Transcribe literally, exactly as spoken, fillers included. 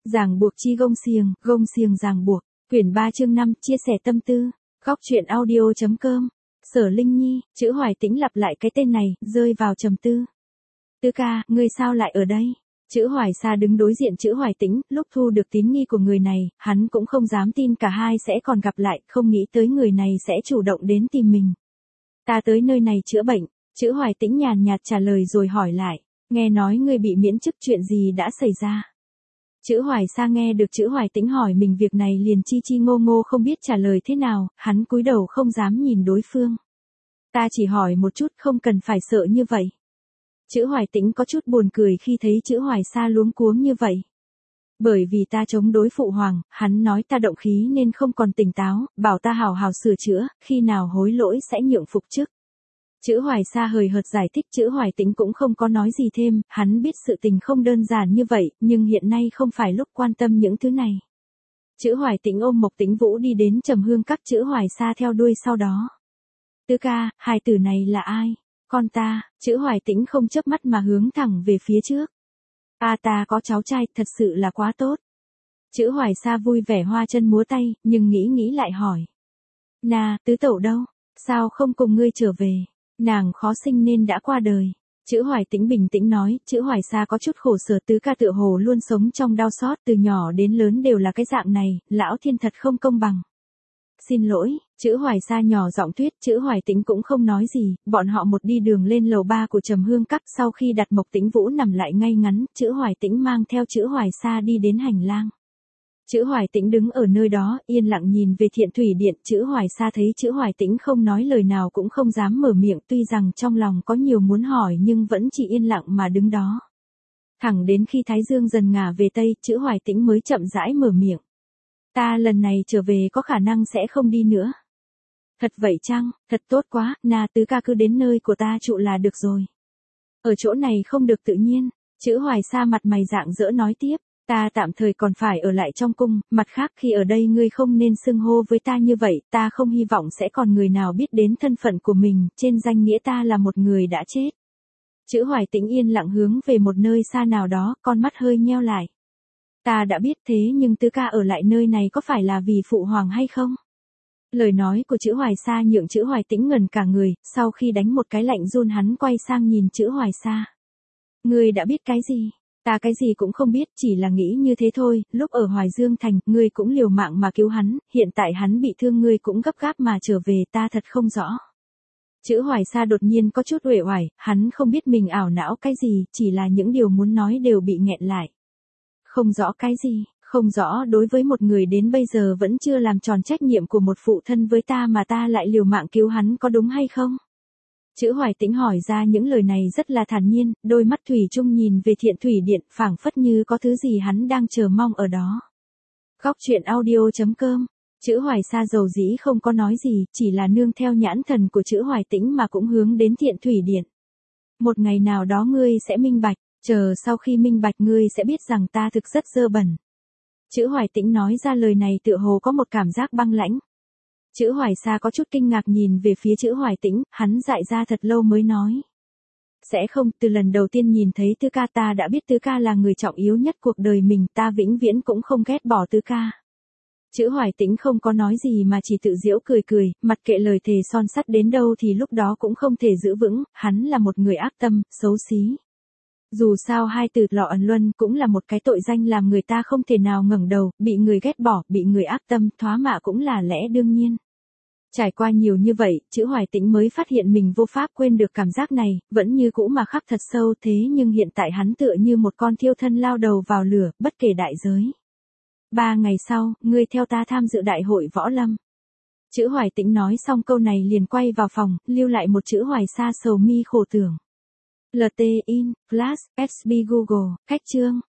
Ràng buộc chi gông xiềng, gông xiềng ràng buộc. Quyển ba chương năm, chia sẻ tâm tư. Góc truyện audio.com. Sở Linh Nhi, chữ Hoài Tĩnh lặp lại cái tên này, rơi vào trầm tư. Tứ ca, ngươi sao lại ở đây? Chữ Hoài Sa đứng đối diện chữ Hoài Tĩnh, lúc thu được tín nghi của người này, hắn cũng không dám tin cả hai sẽ còn gặp lại, không nghĩ tới người này sẽ chủ động đến tìm mình. Ta tới nơi này chữa bệnh, chữ Hoài Tĩnh nhàn nhạt trả lời rồi hỏi lại, nghe nói ngươi bị miễn chức, chuyện gì đã xảy ra? Chữ Hoài Sa nghe được chữ Hoài Tĩnh hỏi mình việc này liền chi chi ngô ngô không biết trả lời thế nào, hắn cúi đầu không dám nhìn đối phương. Ta chỉ hỏi một chút, không cần phải sợ như vậy. Chữ Hoài Tĩnh có chút buồn cười khi thấy chữ Hoài Sa luống cuống như vậy. Bởi vì ta chống đối phụ hoàng, hắn nói ta động khí nên không còn tỉnh táo, bảo ta hào hào sửa chữa, khi nào hối lỗi sẽ nhượng phục chức. Chữ Hoài Sa hời hợt giải thích, chữ Hoài Tĩnh cũng không có nói gì thêm, hắn biết sự tình không đơn giản như vậy, nhưng hiện nay không phải lúc quan tâm những thứ này. Chữ Hoài Tĩnh ôm Mộc Tĩnh Vũ đi đến Trầm Hương Các, chữ Hoài Sa theo đuôi sau đó. Tứ ca, hài tử này là ai? Con ta, chữ Hoài Tĩnh không chớp mắt mà hướng thẳng về phía trước. A ta có cháu trai, thật sự là quá tốt. Chữ Hoài Sa vui vẻ hoa chân múa tay, nhưng nghĩ nghĩ lại hỏi. Na, tứ tẩu đâu? Sao không cùng ngươi trở về? Nàng khó sinh nên đã qua đời. Chữ Hoài Tĩnh bình tĩnh nói, chữ Hoài Sa có chút khổ sở, tứ ca tựa hồ luôn sống trong đau xót, từ nhỏ đến lớn đều là cái dạng này, lão thiên thật không công bằng. Xin lỗi, chữ Hoài Sa nhỏ giọng thuyết, chữ Hoài Tĩnh cũng không nói gì, bọn họ một đi đường lên lầu ba của Trầm Hương Các, sau khi đặt Mộc Tĩnh Vũ nằm lại ngay ngắn, chữ Hoài Tĩnh mang theo chữ Hoài Sa đi đến hành lang. Chữ Hoài Tĩnh đứng ở nơi đó, yên lặng nhìn về Thiện Thủy Điện, chữ Hoài Sa thấy chữ Hoài Tĩnh không nói lời nào cũng không dám mở miệng, tuy rằng trong lòng có nhiều muốn hỏi nhưng vẫn chỉ yên lặng mà đứng đó. Thẳng đến khi Thái Dương dần ngả về Tây, chữ Hoài Tĩnh mới chậm rãi mở miệng. Ta lần này trở về có khả năng sẽ không đi nữa. Thật vậy chăng, thật tốt quá, Na tứ ca cứ đến nơi của ta trụ là được rồi. Ở chỗ này không được tự nhiên, chữ Hoài Sa mặt mày rạng rỡ nói tiếp. Ta tạm thời còn phải ở lại trong cung, mặt khác khi ở đây ngươi không nên xưng hô với ta như vậy, ta không hy vọng sẽ còn người nào biết đến thân phận của mình, trên danh nghĩa ta là một người đã chết. Chữ Hoài Tĩnh yên lặng hướng về một nơi xa nào đó, con mắt hơi nheo lại. Ta đã biết thế nhưng tứ ca ở lại nơi này có phải là vì phụ hoàng hay không? Lời nói của chữ Hoài Sa nhượng chữ Hoài Tĩnh ngẩn cả người, sau khi đánh một cái lạnh run hắn quay sang nhìn chữ Hoài Sa. Ngươi đã biết cái gì? Ta cái gì cũng không biết, chỉ là nghĩ như thế thôi, lúc ở Hoài Dương Thành, ngươi cũng liều mạng mà cứu hắn, hiện tại hắn bị thương ngươi cũng gấp gáp mà trở về, ta thật không rõ. Chữ Hoài Sa đột nhiên có chút uể oải, hắn không biết mình ảo não cái gì, chỉ là những điều muốn nói đều bị nghẹn lại. Không rõ cái gì, không rõ đối với một người đến bây giờ vẫn chưa làm tròn trách nhiệm của một phụ thân với ta mà ta lại liều mạng cứu hắn có đúng hay không? Chữ Hoài Tĩnh hỏi ra những lời này rất là thản nhiên, đôi mắt thủy chung nhìn về Thiện Thủy Điện, phảng phất như có thứ gì hắn đang chờ mong ở đó. Góc truyện audio.com. Chữ Hoài Sa dầu dĩ không có nói gì, chỉ là nương theo nhãn thần của chữ Hoài Tĩnh mà cũng hướng đến Thiện Thủy Điện. Một ngày nào đó ngươi sẽ minh bạch, chờ sau khi minh bạch ngươi sẽ biết rằng ta thực rất dơ bẩn. Chữ Hoài Tĩnh nói ra lời này tựa hồ có một cảm giác băng lãnh. Chữ Hoài Sa có chút kinh ngạc nhìn về phía chữ Hoài Tĩnh, hắn dại ra thật lâu mới nói. Sẽ không, từ lần đầu tiên nhìn thấy tứ ca ta đã biết tứ ca là người trọng yếu nhất cuộc đời mình, ta vĩnh viễn cũng không ghét bỏ tứ ca. Chữ Hoài Tĩnh không có nói gì mà chỉ tự giễu cười cười, mặc kệ lời thề son sắt đến đâu thì lúc đó cũng không thể giữ vững, hắn là một người ác tâm, xấu xí. Dù sao hai từ lọ ẩn luân cũng là một cái tội danh làm người ta không thể nào ngẩng đầu, bị người ghét bỏ, bị người ác tâm, thoá mạ cũng là lẽ đương nhiên. Trải qua nhiều như vậy, chữ Hoài Tĩnh mới phát hiện mình vô pháp quên được cảm giác này, vẫn như cũ mà khắc thật sâu thế nhưng hiện tại hắn tựa như một con thiêu thân lao đầu vào lửa, bất kể đại giới. Ba ngày sau, ngươi theo ta tham dự đại hội võ lâm. Chữ Hoài Tĩnh nói xong câu này liền quay vào phòng, lưu lại một chữ Hoài Sa sầu mi khổ tưởng. lờ tê in, Flash, ét bê Google, cách chương.